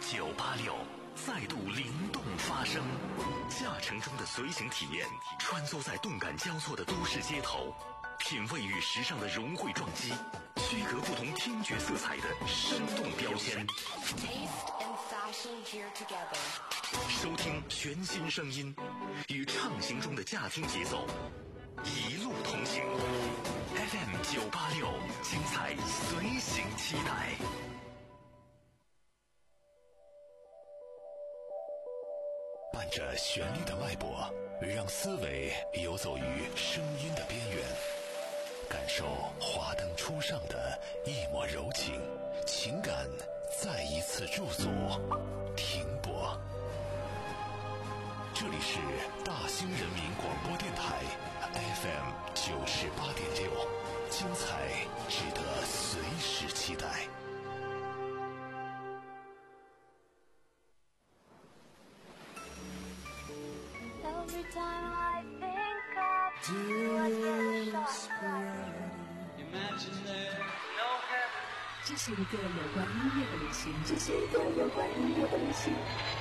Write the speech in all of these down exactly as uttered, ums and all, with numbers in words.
九八六再度灵动发声，驾乘中的随行体验，穿梭在动感交错的都市街头，品味与时尚的融汇撞击，区隔不同听觉色彩的生动标签。收听全新声音，与畅行中的驾听节奏，一路同行。F M 九八六，精彩随行期待。伴着旋律的脉搏，让思维游走于声音的边缘，感受华灯初上的一抹柔情，情感再一次驻足停泊。这里是大兴人民广播电台 F M 九十八点六，精彩值得随时期待。 Every time I think of you, I get so tired. Imagine there's no heaven. 这是一个有关音乐的旅行，这是一个有关音乐的旅行。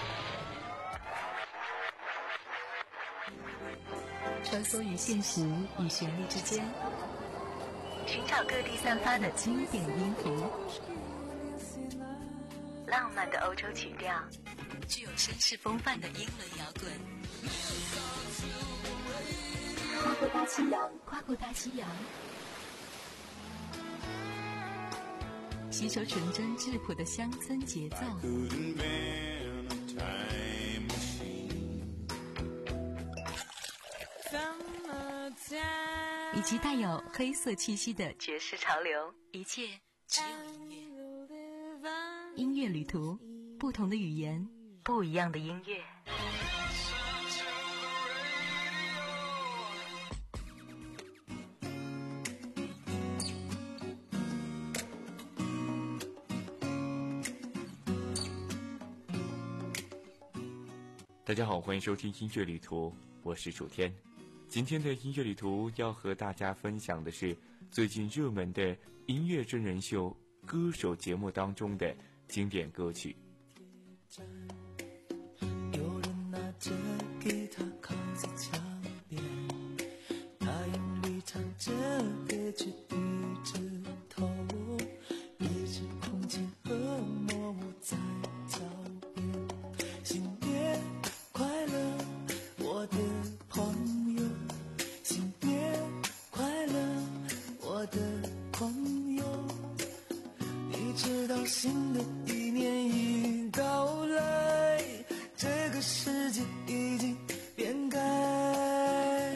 穿梭于现实与旋律之间，寻找各地散发的经典音符，浪漫的欧洲曲调，具有绅士风范的英伦摇滚。跨过大西洋，跨过大西洋，吸收纯真质朴的乡村节奏，以及带有黑色气息的爵士潮流，一切只有音乐。音乐旅途，不同的语言，不一样的音乐。 大家好，欢迎收听音乐旅途，我是楚天。今天的音乐旅途要和大家分享的是最近热门的音乐真人秀歌手节目当中的经典歌曲。 有人拿着吉他靠在墙边，他用力唱着歌曲低着头，一直空间和模糊在脚边。新年快乐，我的朋友，新年快乐，我的朋友。你知道新的一年已到来，这个世界已经变改。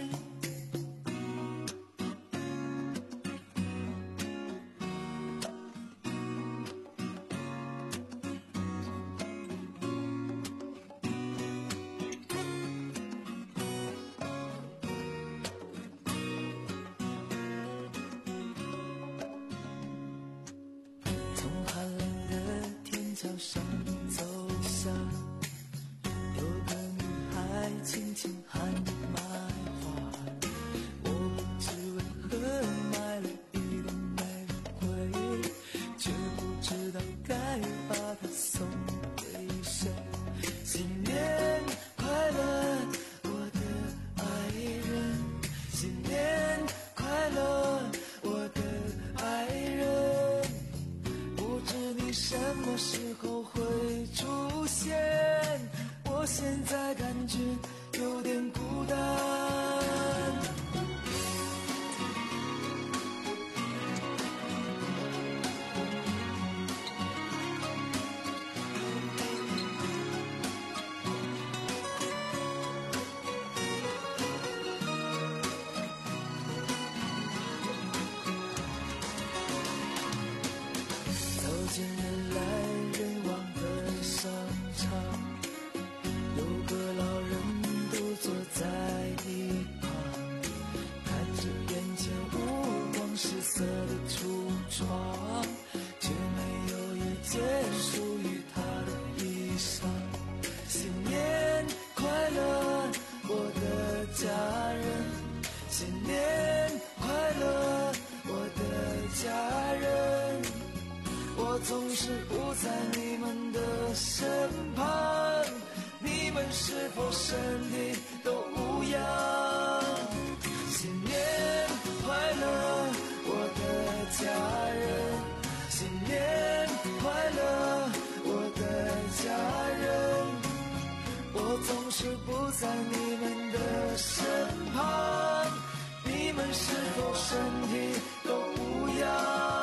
从寒冷的天桥上走下，有个女孩轻轻喊买花，我不知为何买了一朵玫瑰，却不知道该把它送给谁。新年快乐，我的爱人，新年快乐，我的爱人，不知你什么时候会出现，我现在感觉有点孤单。走进人来人往的商场，有个老人独坐在一旁，看着眼前五光十色的橱窗，却没有一件属于他的衣裳。新年快乐，我的家人，新年快乐，我的家人，我总是无不在你们的身旁，你们是否身体都无恙？新年快乐，我的家人，新年快乐，我的家人，我总是不在你们的身旁，你们是否身体都无恙？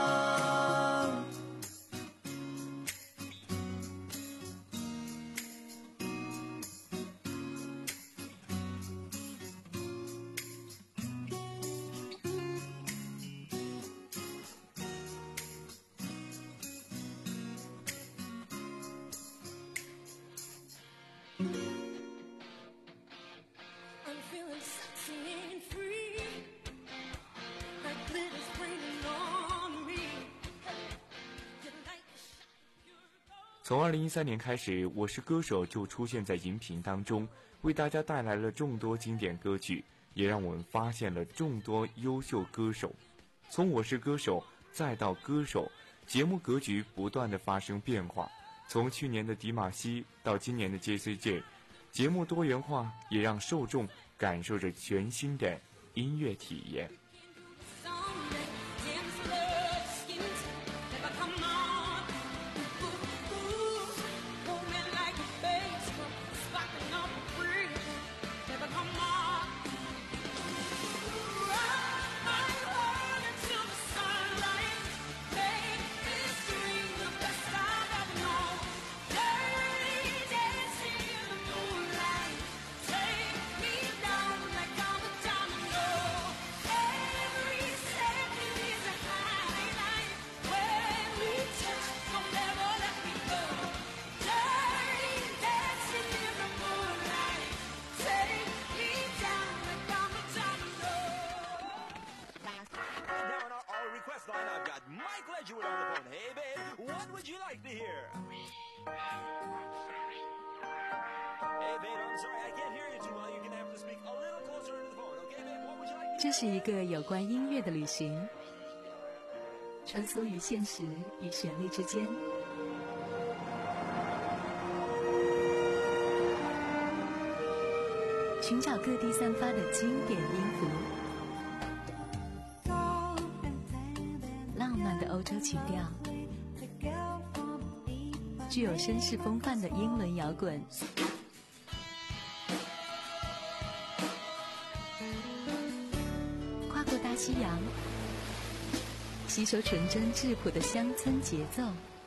从二零一三年开始，《我是歌手》就出现在荧屏当中，为大家带来了众多经典歌曲，也让我们发现了众多优秀歌手。从《我是歌手》再到歌手，节目格局不断的发生变化。从去年的迪玛希到今年的 J C J， 节目多元化也让受众感受着全新的音乐体验。 这是一个有关音乐的旅行，穿梭于现实与旋律之间，寻找各地散发的经典音符，浪漫的欧洲曲调，具有绅士风范的英伦摇滚，跨过大西洋，吸收纯真质朴的乡村节奏。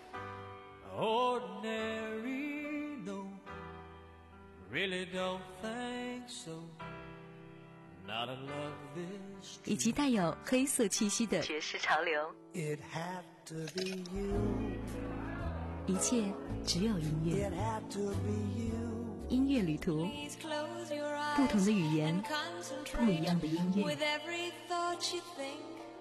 Ordinary, no, really don't think so. Not a love this 以及带有黑色气息的爵士潮流。 It had to be you. 一切只有音乐。 It had to be you. 音乐旅途，不同的语言，不一样的音乐。 With every thought you think.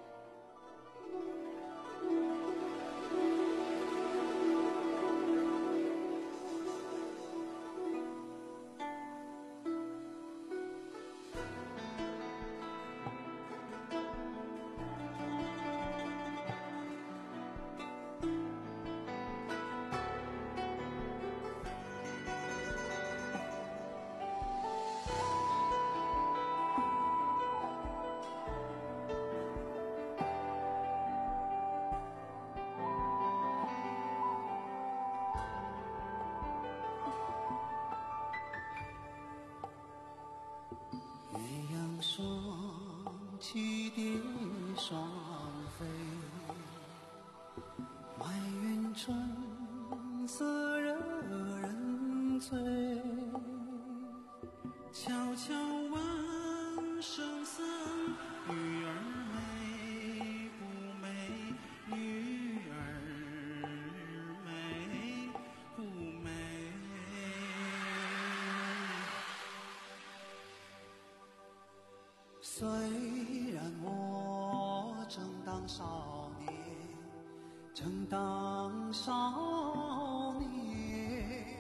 虽然我正当少年，正当少年，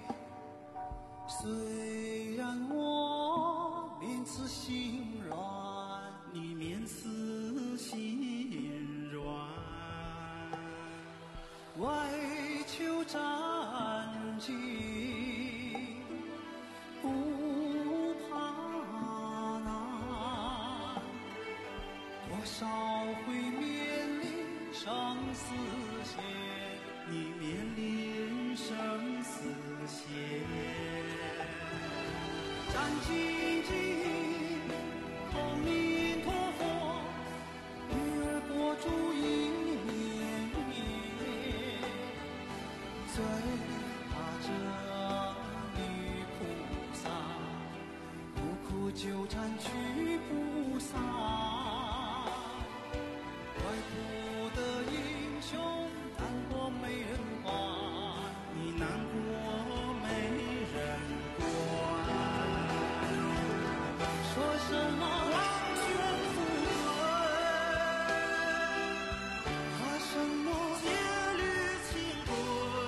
虽然我面慈心软，你面慈心软，为静静，阿弥陀佛，月过诸一年，最怕这女菩萨，苦苦纠缠去不散，怪不得英雄难过没人管，你难过没人管，说什么王权富贵，怕什么戒律清规，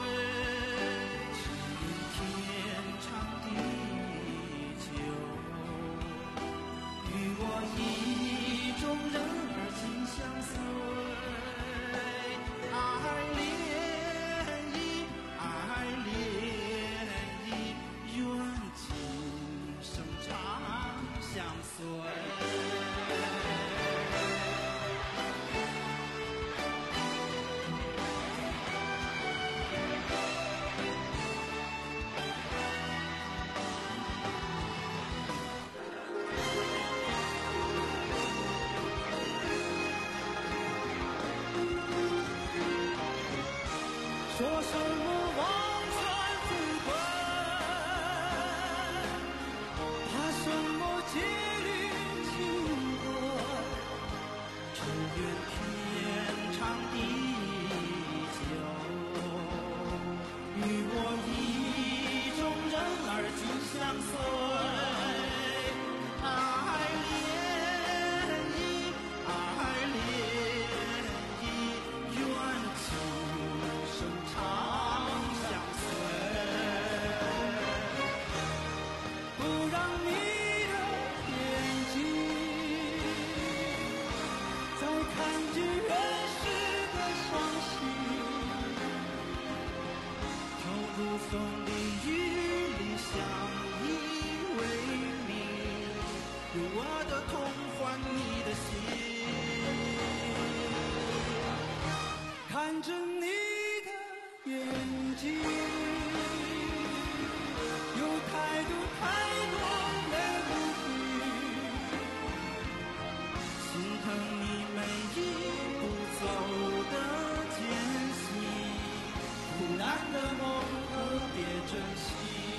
只愿天长地久，与我意中人儿紧相随。爱恋意，爱恋意，愿今生长相随。说什么王权富贵，怕什么戒律清规，只愿天长地久，与我意中人儿紧相随。爱恋意，爱恋意，愿今生长相随，不让你的眼睛再看见原始的伤心，投入风里雨里相依为命，用我的痛换你的心，看着你眼睛有太多太多泪不停，心疼你每一步走的艰辛，苦难的梦特别珍惜，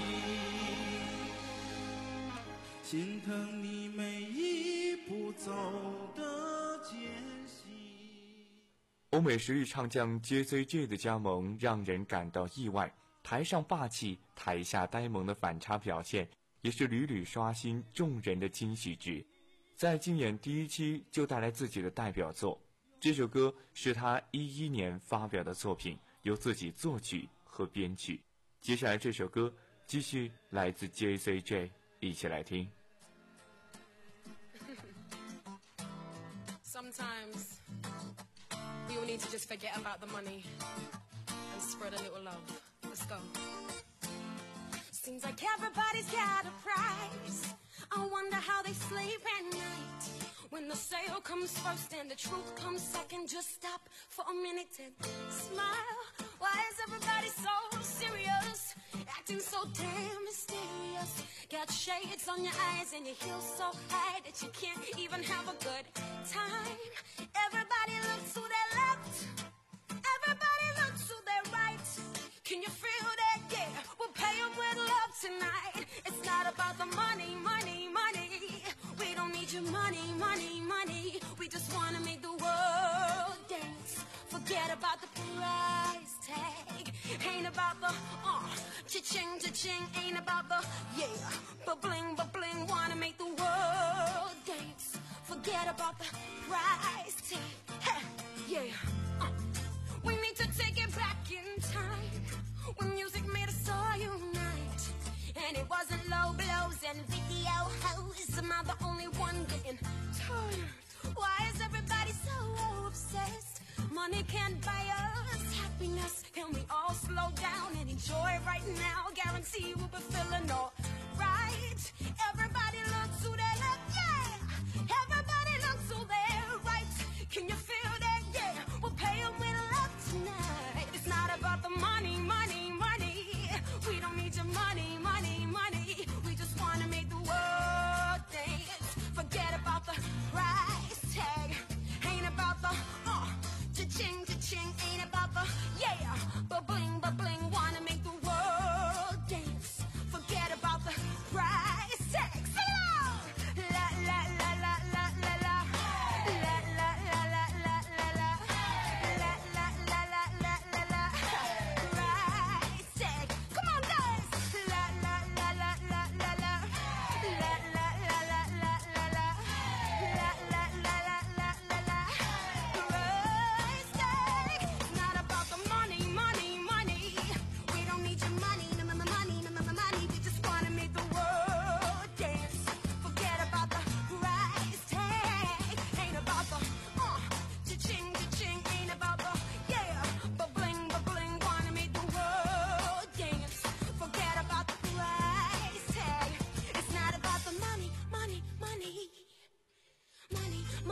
心疼你每一步走的艰辛。 欧美实力唱将 J C J 的加盟让人感到意外，台上霸气，台下呆萌的反差表现，也是屡屡刷新众人的惊喜值。在竞演第一期就带来自己的代表作，这首歌是他一一年发表的作品，由自己作曲和编曲。接下来这首歌继续来自 J C J， 一起来听。 Sometimes we all need to just forget about the money and spread a little love. Let's go. Seems like everybody's got a price. I wonder how they sleep at night. When the sale comes first and the truth comes second, just stop for a minute and smile. Why is everybody so serious? Acting so damn mysterious. Got shades on your eyes and your heels so high that you can't even have a good time. Everybody looks to their left. Everybody looks to their right. Can you feel that? Yeah, we'll pay them with love tonight. It's not about the money, money, money. We don't need your money, money, money. We just wanna make the world dance. Forget about the price tag. Ain't about the uh, cha-ching, cha-ching. Ain't about the yeah, but bling, but bling. Wanna make the world dance. Forget about the price tag. Hey, yeah. Uh. We need to take it back in time when music made us all unite. And it wasn't low blows and video hoes. Am I the only one getting tired? Why is everybody so obsessed? Money can't buy us happiness. Can we all slow down and enjoy right now? Guarantee we'll be feeling all right. Everybody look to their left, yeah. Everybody look to their right. Can you feel that? Yeah, we'll pay them with love tonight. It's not about the money, money, money. We don't need your money, money, money. We just wanna make the world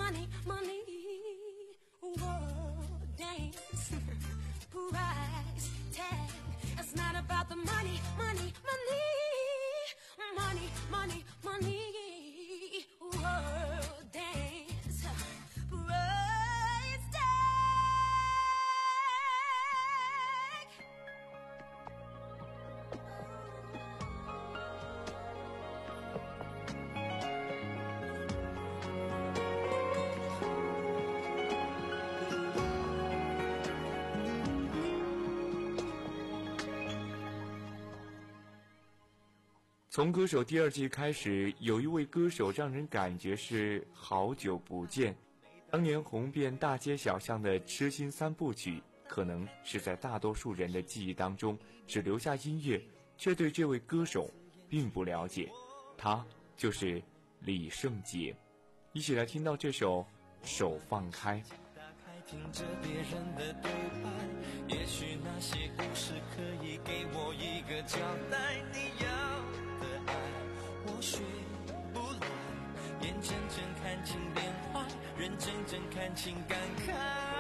money, money. Whoa, dance, price tag. It's not about the money, money, money. Money, money, money. Whoa, dance, price tag. 从歌手第二季开始，有一位歌手让人感觉是好久不见。当年红遍大街小巷的《痴心三部曲》，可能是在大多数人的记忆当中只留下音乐，却对这位歌手并不了解。他就是李圣杰。一起来听到这首《手放开》。 听着别人的对白，也许那些故事可以给我一个交代。你要的爱我学不来，眼睁睁看情变坏，人真正看情感慨。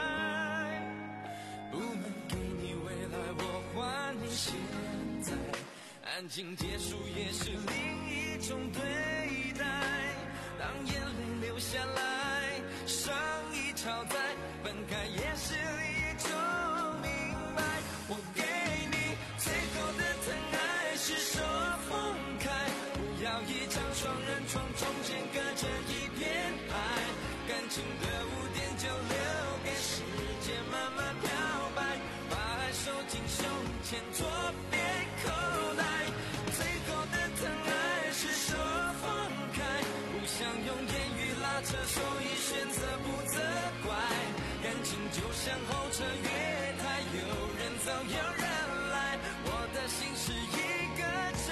不能给你未来，我还你现在，安静结束也是另一种对待。当眼泪流下来，伤已超载，分开也是一种明白。我给你最后的疼爱是手放开，不要一张双人床，中间隔着一片海，感情的污点就留给时间慢慢漂白，把爱收进胸前左边口袋。最后的疼爱是手放开，不想用言语拉扯，所以选择不责怪。感情就像候车月台，有人走有人来，我的心是一个站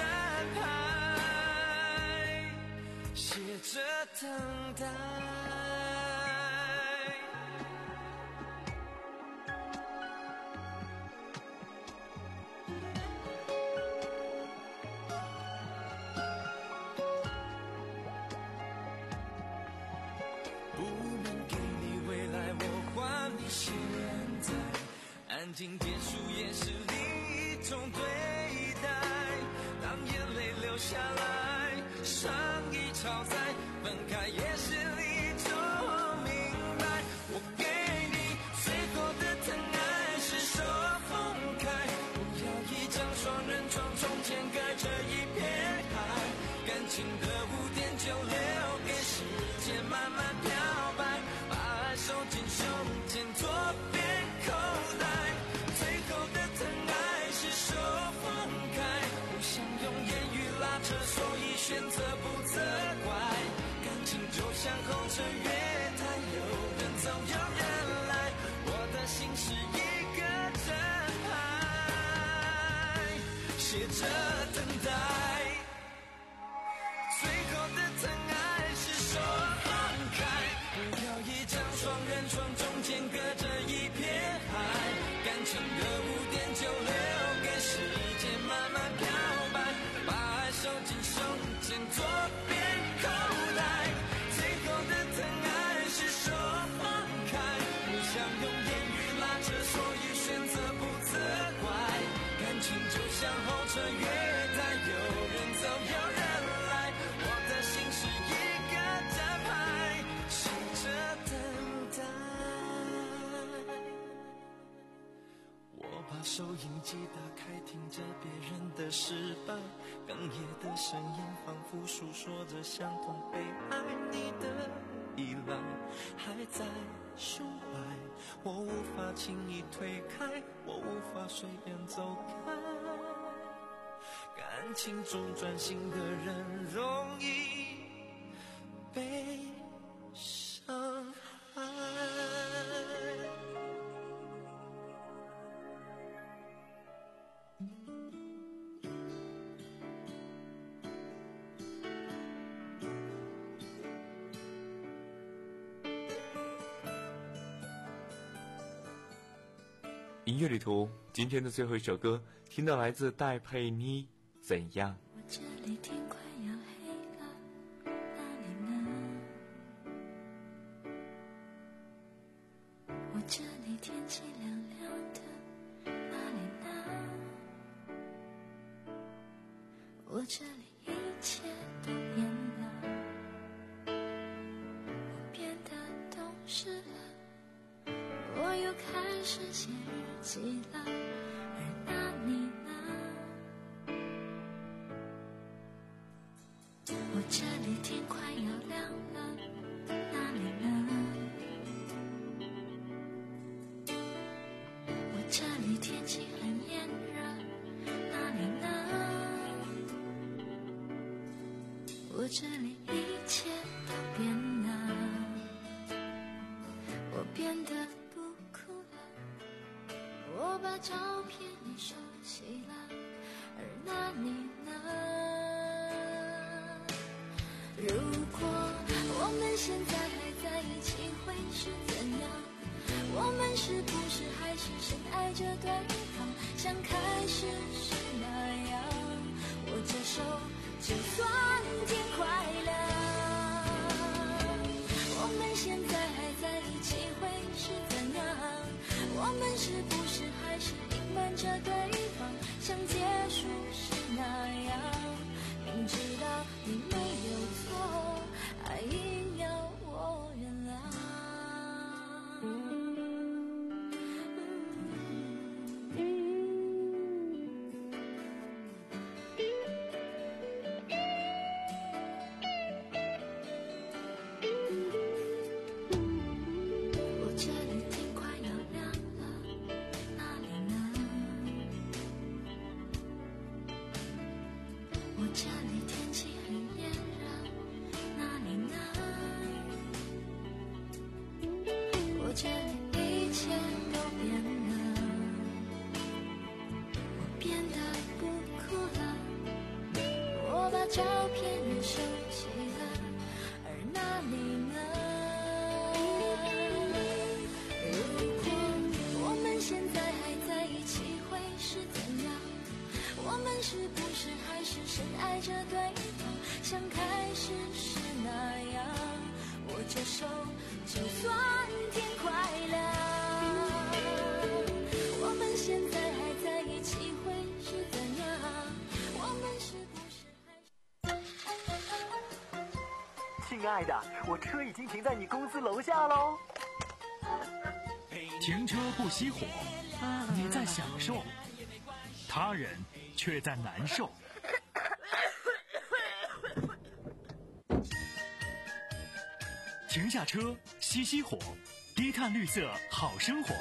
牌，写着等待。现在安静结束也是另一种对待，当眼泪流下来，伤已超载，分开也是另一种明白。我给你最后的疼爱是手放开，不要一张双人床，中间隔着一片海，感情的污点就留给时间慢慢漂白，把爱收进胸前左边口袋。最后的疼爱是手放开，不想用言语拉扯，所以选择不责怪。感情就像候车月台，有人走有人来，我的心是一个站牌，写着等待。最后的疼爱是手放开，不要一张双人床，中间隔着一片海，感情的污点就留给时间慢慢漂白，把爱收进胸前左边口袋。最后的疼爱是手放开，不想用言语拉扯，所以选择不责怪。感情就像候车月台，有人走有人来，我的心是一个站牌，写着等待。我把收音机打开，听着别人的失败，哽咽的声音仿佛诉说着相同悲哀。你的依赖还在胸怀，我无法轻易推开，我无法随便走开。感情中专心的人容易被伤害。 音乐旅途今天的最后一首歌，听到来自戴佩妮，怎样？ 我这里天快要黑了，哪里呢？ 我这里一切都变了，我变得懂事了，我又开始写日记了，而那你呢？我这里天快要亮了，那你呢？我这里天气很炎热，那你呢？我这里一切都变了，我变得不哭了，我把照片也收起了，而那你呢？如果我们现在还在一起会是怎样？我们是不是还是深爱着对方，像开始时那样握着手就算天快亮？我们现在还在一起会是怎样？我们是不是还是隐瞒着对方，像结束时那样明知道你没有错，还硬要我原谅？我这里天快要亮了，那你呢？我这里天气很炎热，那你呢？我这里一切都变了，我变得不哭了，我把照片也收起了，而那你呢？如果我们现在还在一起会是怎样？我们是不是还是深爱着对方，像开始时那样握着手就算天快亮？我们现在还在一起会是怎样？我们是不是还是…… 亲爱的，我车已经停在你公司楼下喽。 停车不熄火，你在享受，他人却在难受。停下车，熄熄火，低碳绿色好生活。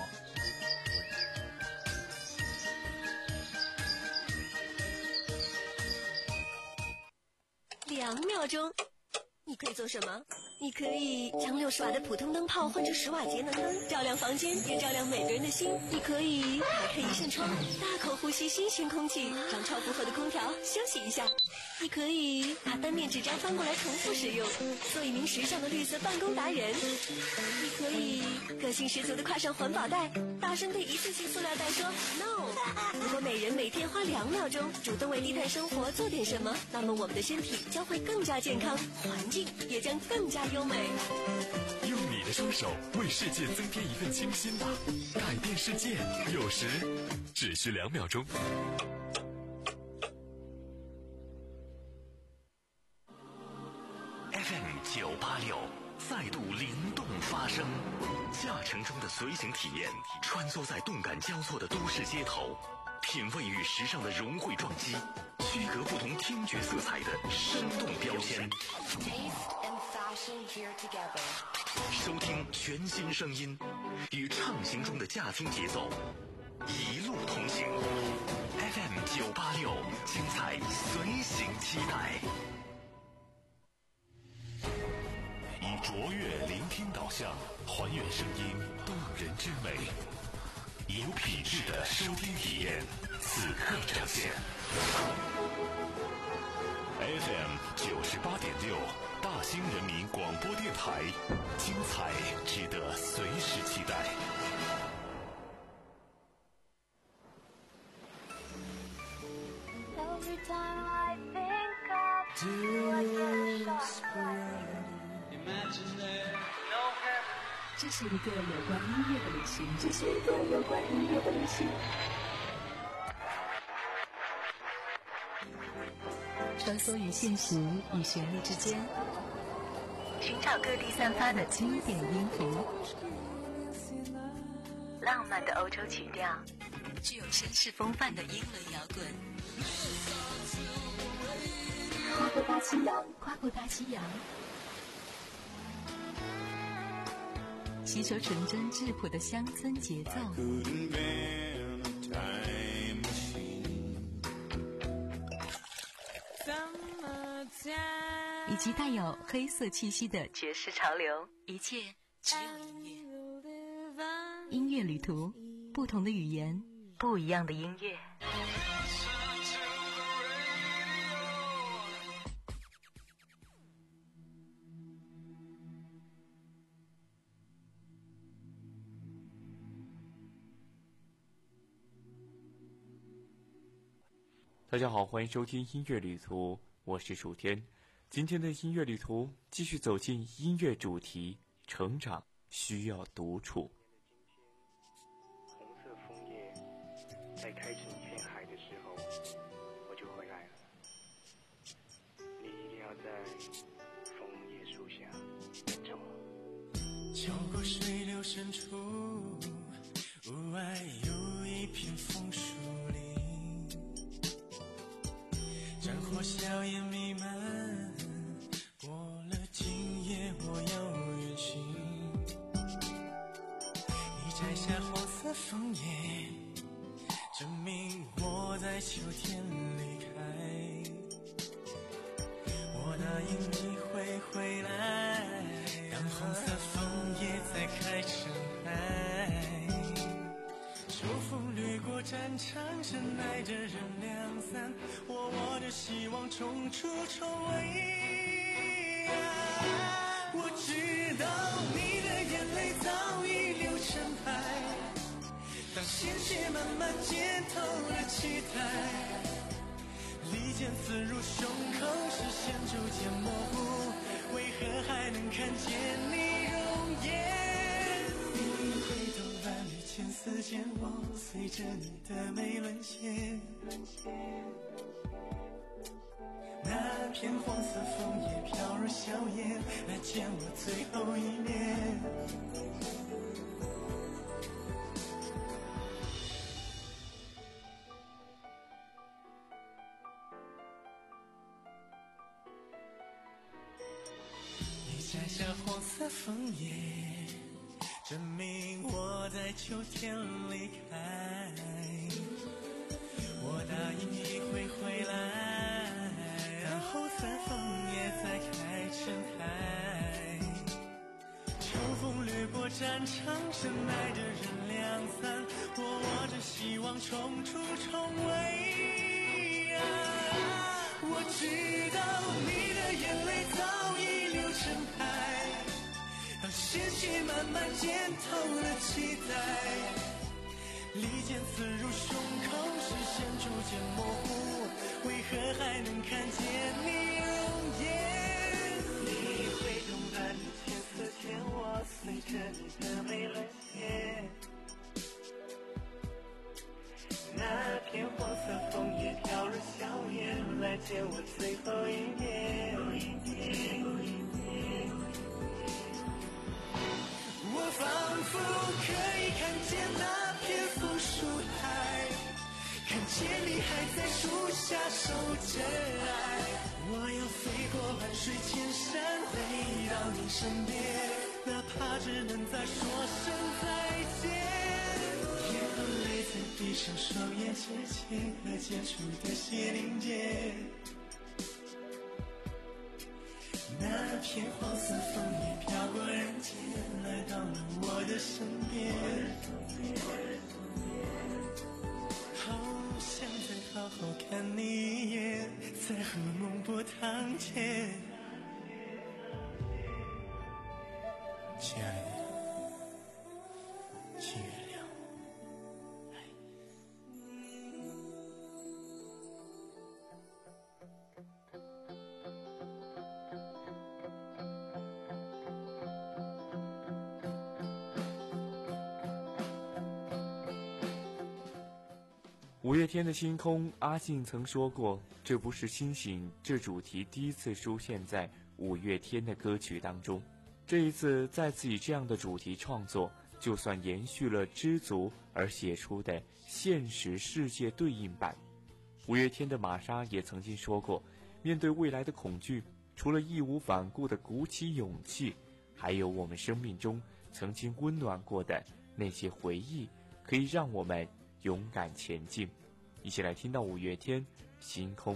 两秒钟，你可以做什么？你可以将六十瓦的普通灯泡换成十瓦节能灯，照亮房间，也照亮每个人的心。你可以打开一扇窗，大口呼吸新鲜空气，让超负荷的空调休息一下。你可以把单面纸张翻过来重复使用，做一名时尚的绿色办公达人。你可以个性十足的挎上环保袋，大声对一次性塑料袋说 no。 如果每人每天花两秒钟主动为低碳生活做点什么，那么我们的身体将会更加健康，环境也将更加优美。 用你的双手为世界增添一份清新吧，改变世界有时只需两秒钟。F M 九八六再度灵动发声，驾乘中的随行体验，穿梭在动感交错的都市街头，品味与时尚的融汇撞击，区隔不同听觉色彩的生动标签。收听全新声音，与畅行中的驾听节奏，一路同行。F M 九八六，精彩随行期待。以卓越聆听导向，还原声音动人之美，以有品质的收听体验，此刻呈现。F M 九十八点六，大兴人民广播电台，精彩值得随时期待。 Every time I think of you, I get shocked. 这是一个有关音乐的旅行，这是一个有关音乐的旅行。 穿梭于现实与旋律之间，寻找各地散发的经典音符，浪漫的欧洲曲调，具有绅士风范的英伦摇滚。跨过大西洋，跨过大西洋，吸收纯真质朴的乡村节奏，以及带有黑色气息的爵士潮流，一切只有音乐。音乐旅途，不同的语言，不一样的音乐。 大家好，欢迎收听音乐旅途，我是楚天。今天的音乐旅途继续走进音乐主题，成长需要独处。 红色枫叶在开成一片海的时候，我就回来了。你一定要在枫叶树下等着我。 秋过水流深处，屋外有一片枫树林，战火硝烟弥漫，过了今夜我要远行。你摘下黄色枫叶，证明我在秋天离开。我答应你会回来，当红色枫叶再开成海。秋风掠过战场，深爱着人两三，我握着希望冲出重围。我知道你的眼泪早已流成海，当鲜血慢慢浸透了期待，利剑刺入胸口，视线逐渐模糊，为何还能看见你容颜？你回头万缕千丝间，我随着你的眉沦陷。那片黄色枫叶飘入硝烟，来见我最后一面。你摘下黄色枫叶，证明我在秋天离开。我答应你会回来，然后三枫叶再开成海。秋风掠过战场，深爱着人两三，我握着希望冲出重围。啊，我知道你的眼泪早已流成海，当鲜血慢慢浸透了期待，利剑刺入胸口，视线逐渐模糊，为何还能看见你容颜？你挥动万缕千丝间，我随着你的眉沦陷。那片黄色枫叶飘入硝烟，来见我最后一面。我仿佛可以看见那片枫树海，看见你还在树下守着爱。我要飞过万水千山，回到你身边，哪怕只能再说声再见。眼泪在闭上双眼之前，和解除的血凝结。那片黄色枫叶飘过人间，来到了我的身边。好想再好好看你一眼，在和梦波堂前。亲爱的，请原谅我。 无五月天的星空，阿信曾说过，这不是星星这主题第一次出现在五月天的歌曲当中，这一次再次以这样的主题创作，就算延续了知足而写出的现实世界对应版。五月天的玛莎也曾经说过，面对未来的恐惧，除了义无反顾的鼓起勇气，还有我们生命中曾经温暖过的那些回忆，可以让我们勇敢前进。一起来听到五月天星空。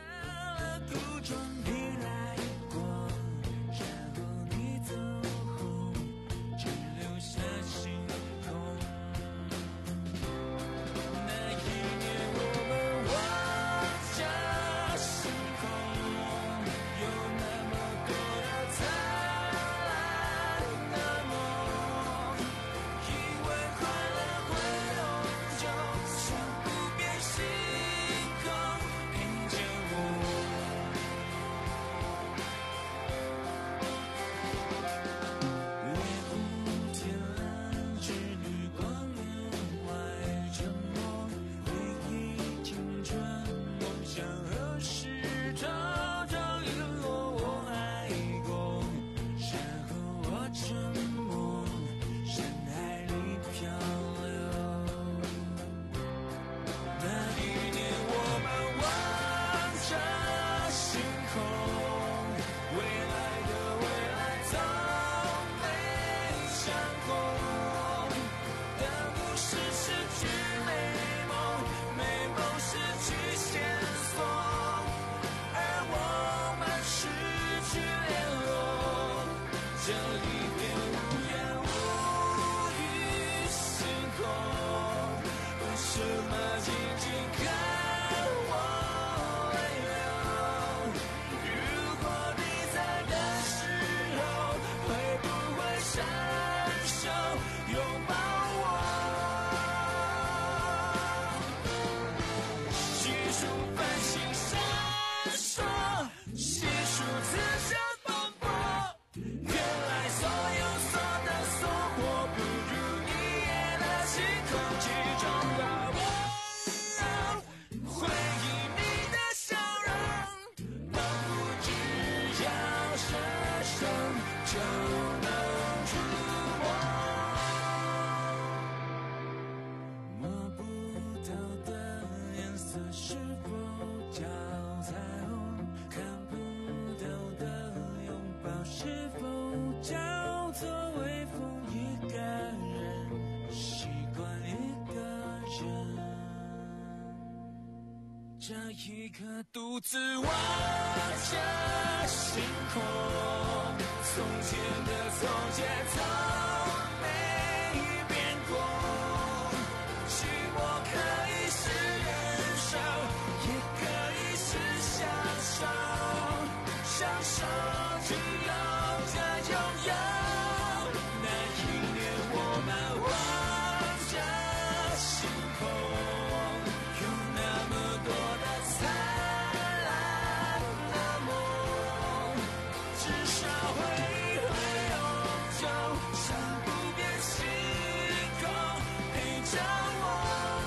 这一刻独自望着星空，从前的从前从没变过，寂寞可以是忍受，也可以是享受，享受只有这拥有。那一年我们望着星空，有那么多灿烂的梦，至少会会永久，像不变星空陪着我。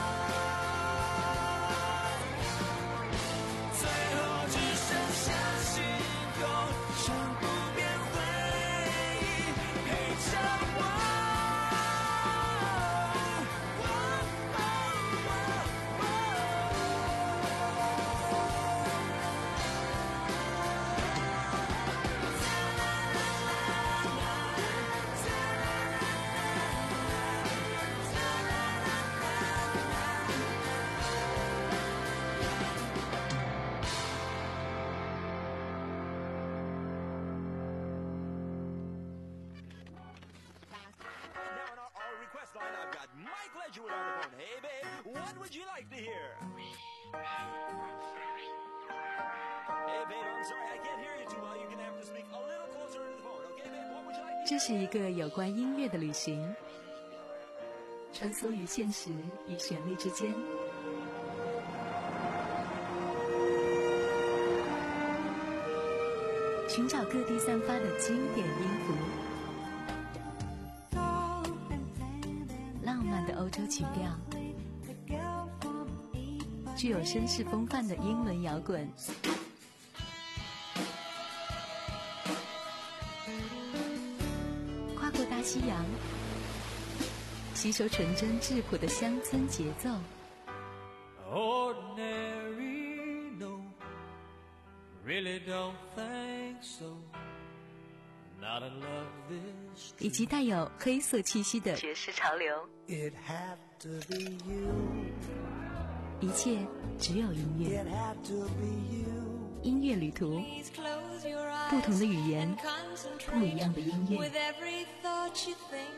最后只剩下星空，像不变回忆陪着我。 这是一个有关音乐的旅行，穿梭于现实与旋律之间，寻找各地散发的经典音符，浪漫的欧洲曲调， 具有绅士风范的英伦摇滚。跨过大西洋，吸收纯真质朴的乡村节奏。 Ordinary, no, really don't think so. Not in love this. 以及带有黑色气息的爵士潮流。 It had to be you. 一切只有音乐。 It had to be you. 音乐旅途，不同的语言，不一样的音乐。 With every thought you think.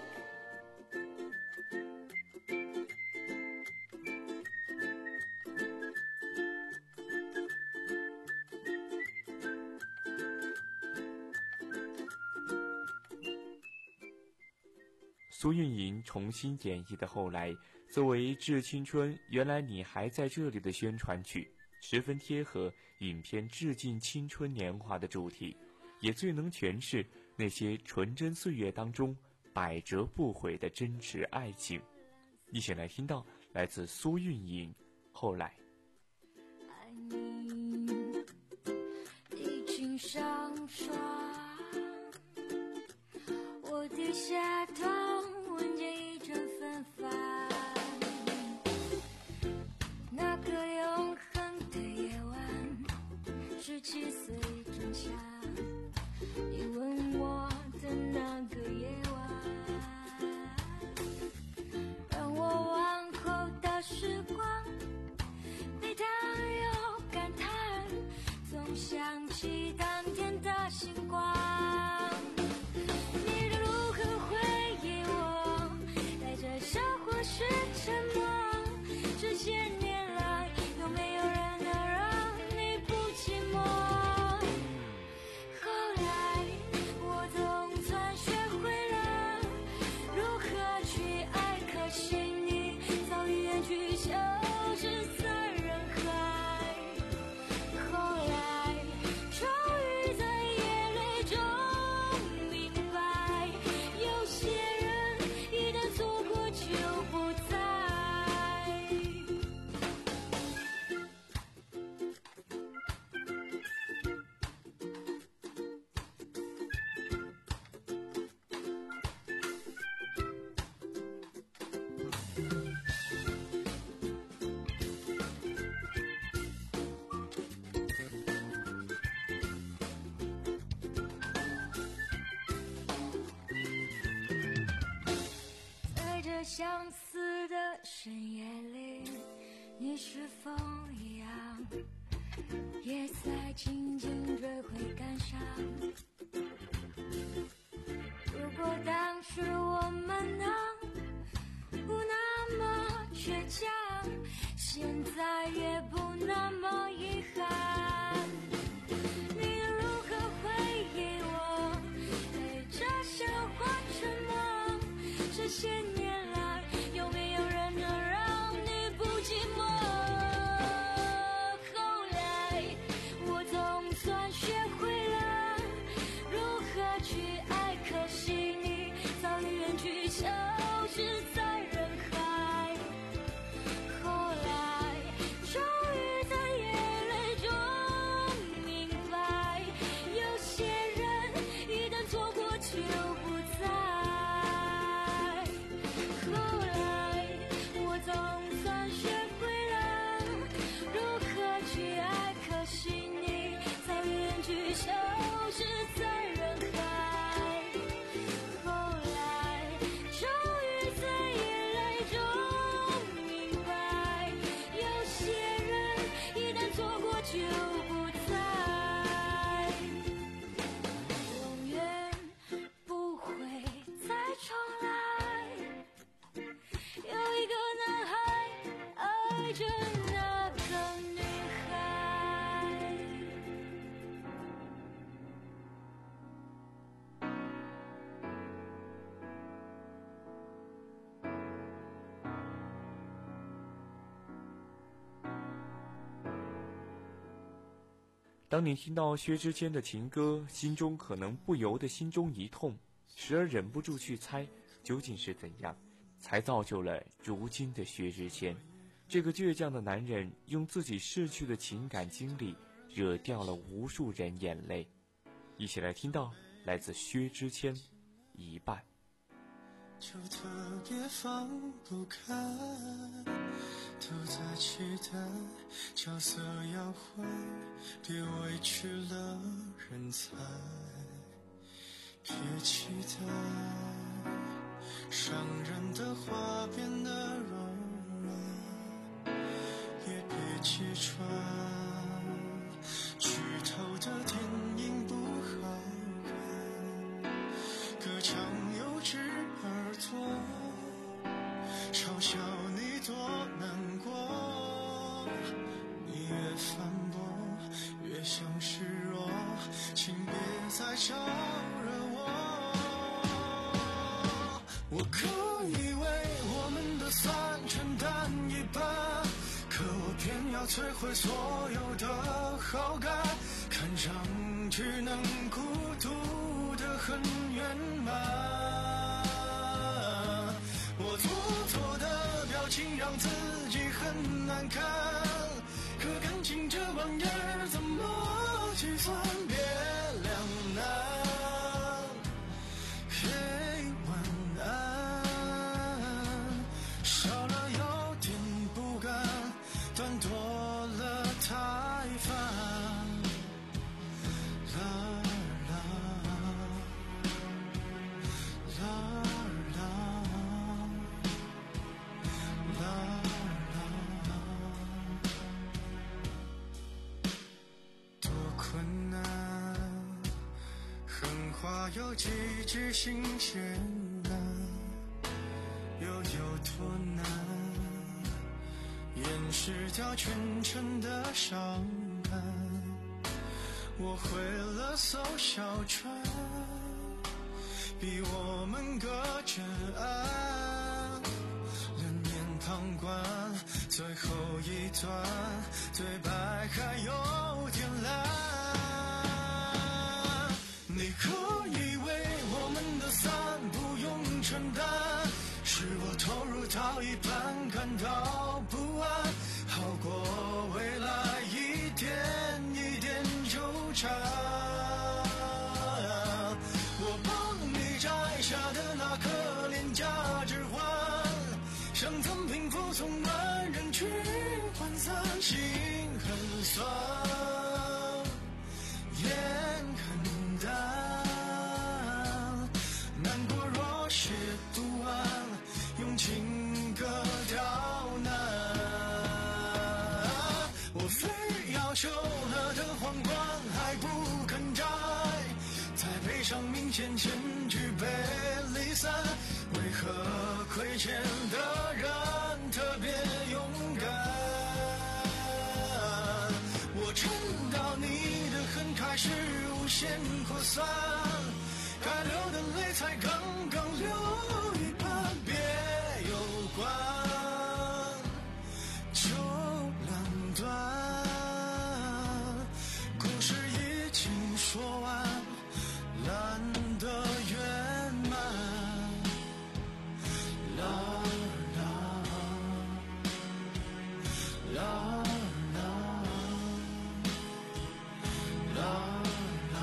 《苏运莹重新演绎的《后来》作为《致青春原来你还在这里》的宣传曲，十分贴合影片致敬青春年华的主题，也最能诠释那些纯真岁月当中百折不毁的真挚爱情。一起来听到来自苏运莹《后来》。 爱你已经上床，我低下头闻见一阵芬芳，那个永恒的夜晚，十七岁仲夏，你吻我的那个夜晚，让我往后的时光悲叹又感叹，总想起当天的星光。你如何回忆我，带着笑或是沉默，这些年来有没有人能让你不寂寞？后来我总算学会了如何去爱，可惜你早已远去，消失在人海。后来终于在眼泪中明白，有些人一旦错过就不再。在这相似的深夜里，你是否一样，也在静静追悔感伤？如果当时我们能不那么倔强，现在也不那么遗憾。你如何回忆我，陪着笑或沉默，这些年来有没有人能让你不寂寞？后来我总算学会了如何去爱，可惜你早已远去，消失在人海。后来终于在眼泪中明白，有些人一旦错过就不再。后来我总算学会了如何去爱，可惜你早已远去，消失在人海。后来终于在眼泪中明白，有些人一旦错过就不再，永远不会再重来。有一个男孩爱着那个女孩。 当你听到薛之谦的情歌，心中可能不由得心中一痛，时而忍不住去猜究竟是怎样才造就了如今的薛之谦。 这个倔强的男人用自己逝去的情感经历惹掉了无数人眼泪。一起来听到来自薛之谦《一半》。 就特别放不开，都在期待角色要换，别委屈了人才，别期待伤人的话变得柔软，也别揭穿剧透的电影不好看，隔墙有只耳朵嘲笑你多难过，你越反驳越像示弱，请别再招惹我。我可以为我们的散承担一半，可我偏要摧毁所有的好感，看上去能孤独的很圆满。我做作的表情让自己很难看，可感情这玩意儿怎么计算别两难。嘿，晚安，少了有点不甘，但多了太烦。啦啦啦啦啦啦，多困难，狠话有几句新鲜啊，又有多难掩饰掉全程的伤感。我毁了艘小船，逼我们隔着岸，冷眼旁观最后一段对白还有点烂。你可以为我们的散不用承担，是我投入到一半感到不安，好过未来一点一点纠缠。我帮你摘下的那颗廉价指环，想赠平服从万人去涣散，心很酸，眼很淡，难过若写不完，用情歌刁难。我非要修了的皇冠还不肯摘，在背上明显前举杯离散，为何亏欠的人特别勇敢？我撑到你的恨开始无限扩散，该流的泪才刚刚流一半，别有关就两段，故事已经说完，懒得圆满。啦啦啦啦啦啦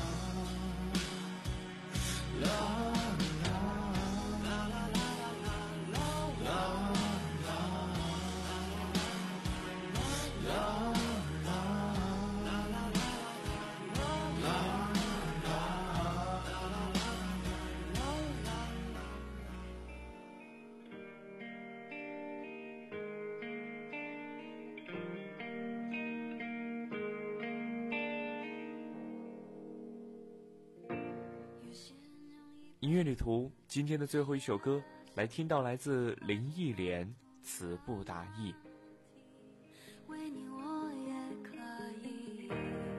音乐旅途今天的最后一首歌，来听到来自林忆莲《词不达意》。 为你我也可以，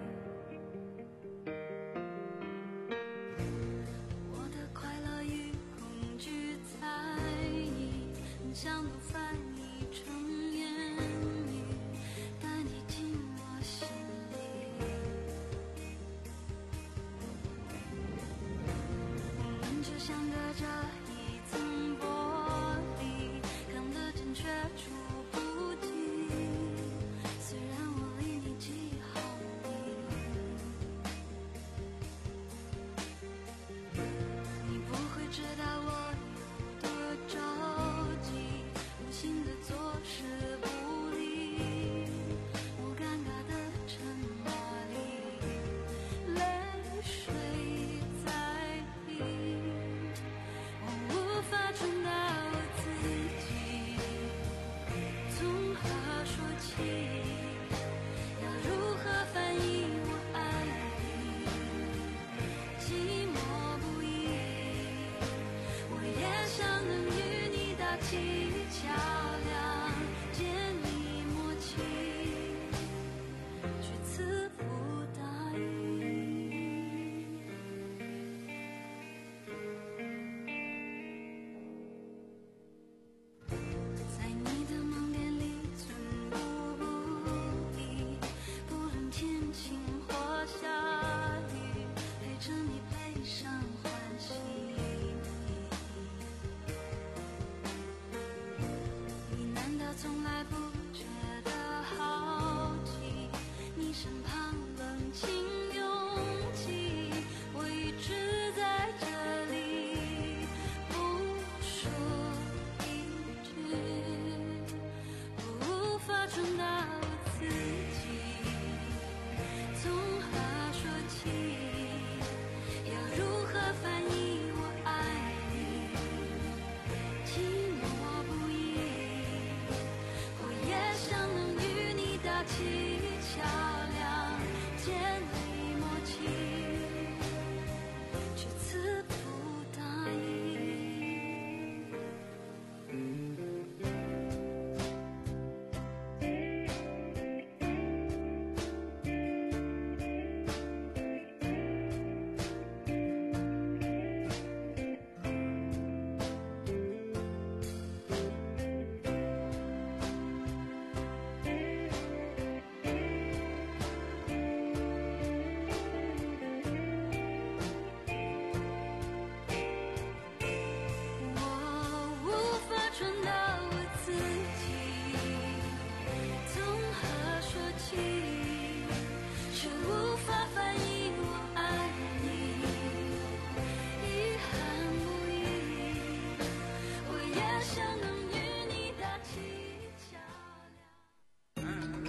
我的快乐与恐惧在你想不翻译成言语，带你进我心里。我们就像隔着一层玻璃，看得见却触不从来不觉得好奇，你身旁冷清拥挤，我一直在这里不说一句，我无法传达我自己，从何说起，要如何翻译我爱你，寂寞不已，我也想能与你搭起桥梁，建立默契，却词不达意。我无法传达我自己，从何说起，却无法翻译我爱你，遗憾不已，我也想能与你搭起桥梁。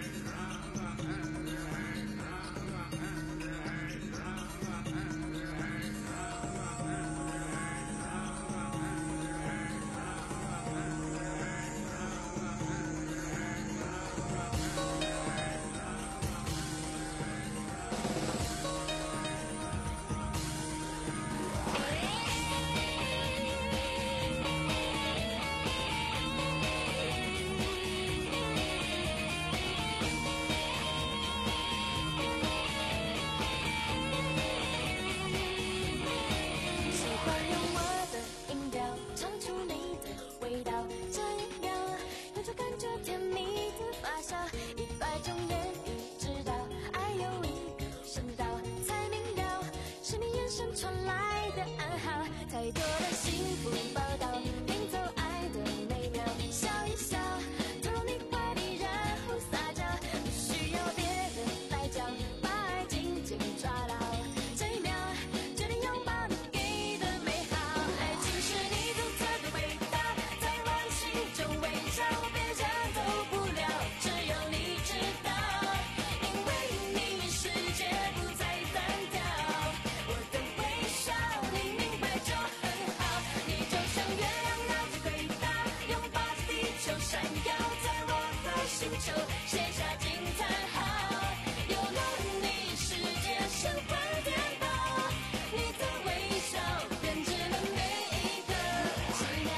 喜欢用我的音调唱出你的味道，这一秒有种感觉甜蜜的发酵，一百种言语知道，爱有一个声道，才明了是你眼神传来的暗号，太多的幸福报道，拼凑爱的美妙，笑一笑，投入你怀里，然后撒娇，不需要别人来教，把爱紧紧抓牢，这一秒决定拥抱你给的美好，爱情是你独特的味道，在我心中围绕，别人都不了，只有你知道，因为你世界不再单调，我的微笑你明白就很好，你就像月亮绕着轨道，拥抱着地球闪耀，在我的星球写下惊叹号，有了你世界神魂颠倒，你的微笑编织了每一个奇妙。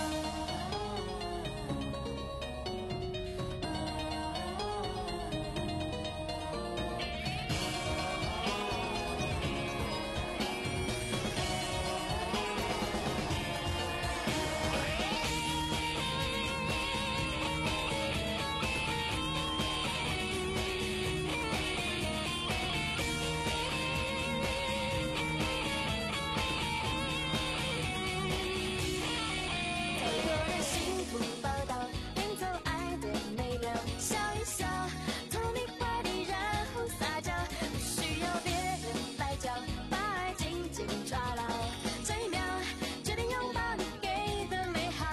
太多的幸福报道，拼凑爱的美妙，笑一笑，投入你怀里，然后撒娇，不需要别人来教，把爱紧紧抓牢，这一秒决定拥抱你给的美好，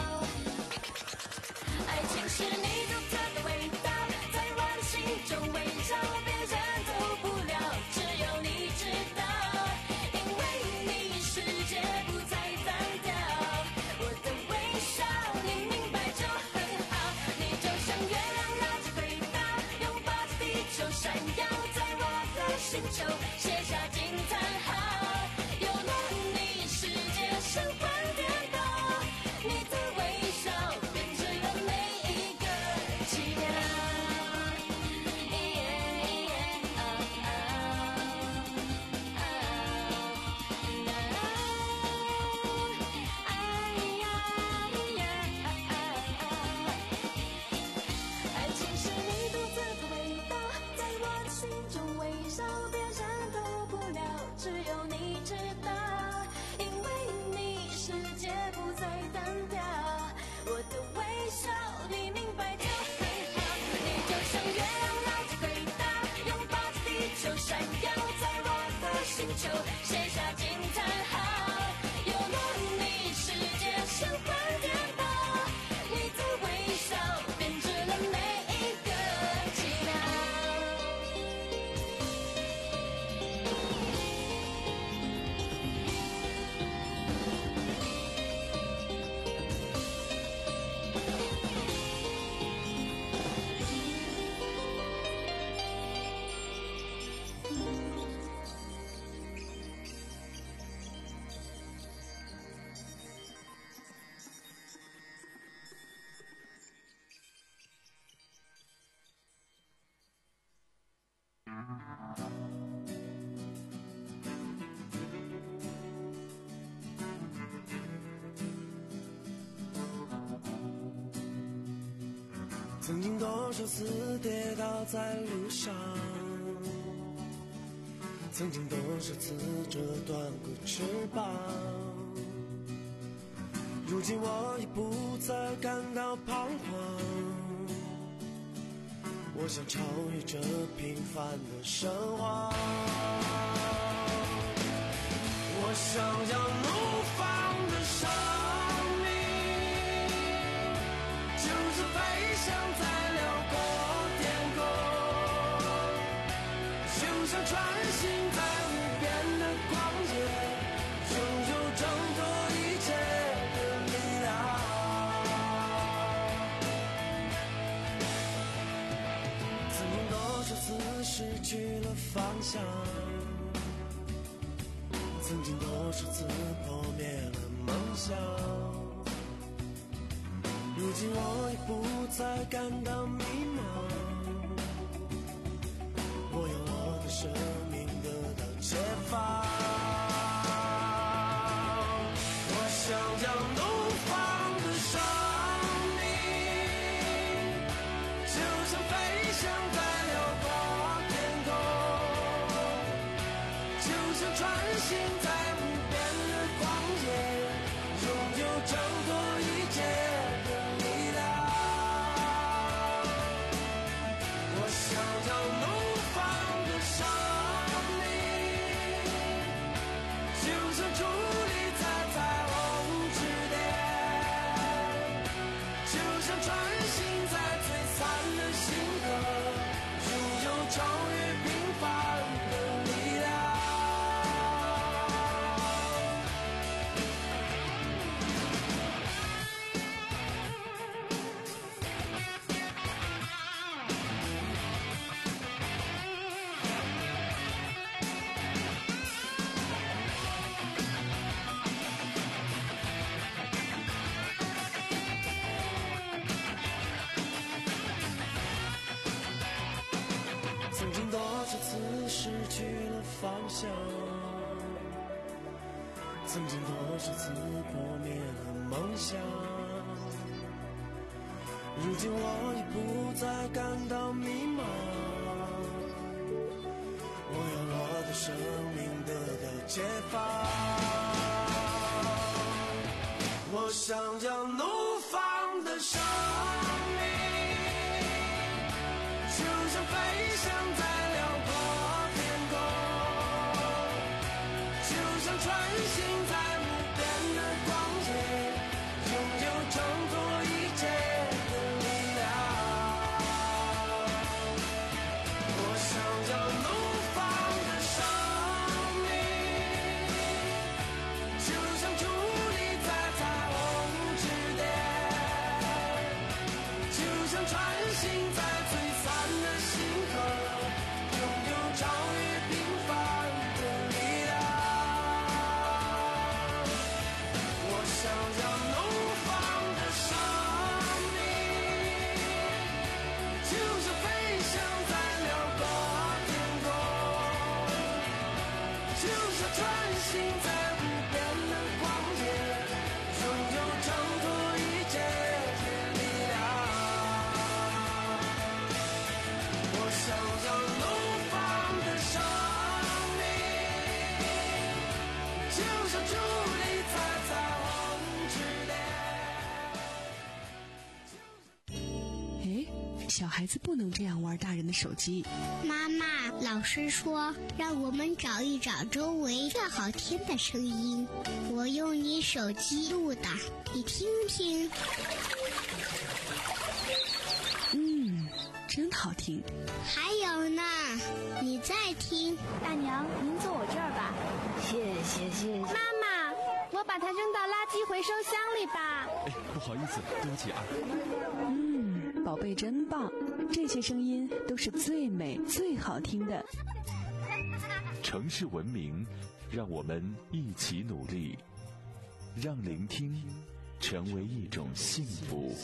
爱情是你独特的味道，在我的心中围绕，别人都不了，只有你知道，因为你世界不再单调，我的微笑你明白就很好，你就像月亮绕着轨道，拥抱着地球闪耀，在我的星球写下惊叹号，有了你世界神魂颠倒，你的微笑编织了每一个奇妙。爱情是你独特的味道，在我的心中围绕，别人都曾经多少次跌倒在路上，曾经多少次折断过翅膀，如今我已不再感到彷徨，我想超越这平凡的生活，我想要怒放的生命，就是飞翔在辽阔天空，就像穿行在无边的旷野，拥有挣脱一切的力量。曾经多少次失去了方向，曾经多少次破灭了梦想，如今我已不再感到迷茫，我要我的生命得到解放，我想要怒放的生命，就像飞翔在辽阔天空，就像穿行在无边的旷野，拥有挣脱一切的力量。我想要怒放的生命，就像伫立在彩虹之巅，就像穿行在璀璨的星河，拥有超越平凡的力量。曾经多少次失去了方向，曾经多少次破灭了梦想，如今我已不再感到迷茫，我要我的生命得到解放，我想要怒放的生命，就像飞翔在辽阔天空，就像穿行在无边的旷野，拥有挣脱一切的力量。我想要怒放的生命，就像伫立在彩虹之巅，就像穿行在璀璨的星河，拥有超越平凡的力量。我想要怒放的生命，就像飞翔在辽阔天空，就像穿行在无边的旷野，拥有挣脱一切的力量。我想要怒放的生命，就像伫立在彩虹之巅。 哎，小孩子不能这样玩大人的手机。 妈妈，老师说让我们找一找周围最好听的声音，我用你手机录的，你听听。 嗯，真好听。 还有呢，你再听。 大娘，您坐我这儿吧。 谢谢谢谢。 妈妈，我把它扔到垃圾回收箱里吧。 哎，不好意思，对不起啊。 嗯，宝贝真棒，这些声音都是最美最好听的。 城市文明，让我们一起努力，让聆听成为一种幸福。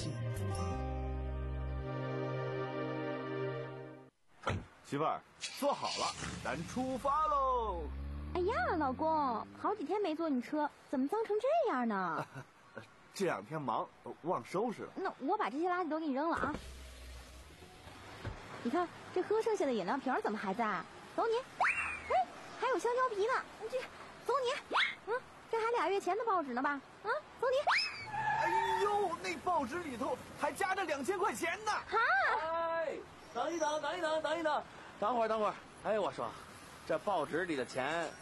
媳妇儿，坐好了，咱出发喽！ 哎呀，老公，好几天没坐你车，怎么脏成这样呢？ 这两天忙，忘收拾了。 那我把这些垃圾都给你扔了啊。 你看这喝剩下的饮料瓶怎么还在？走你！哎，还有香蕉皮呢，这走你！嗯，这还俩月前的报纸呢吧？啊，走你！ 哎呦，那报纸里头还夹着两千块钱呢！ 哈！ 哎，等一等，等一等，等一等，等会儿，等会儿。哎，我说，这报纸里的钱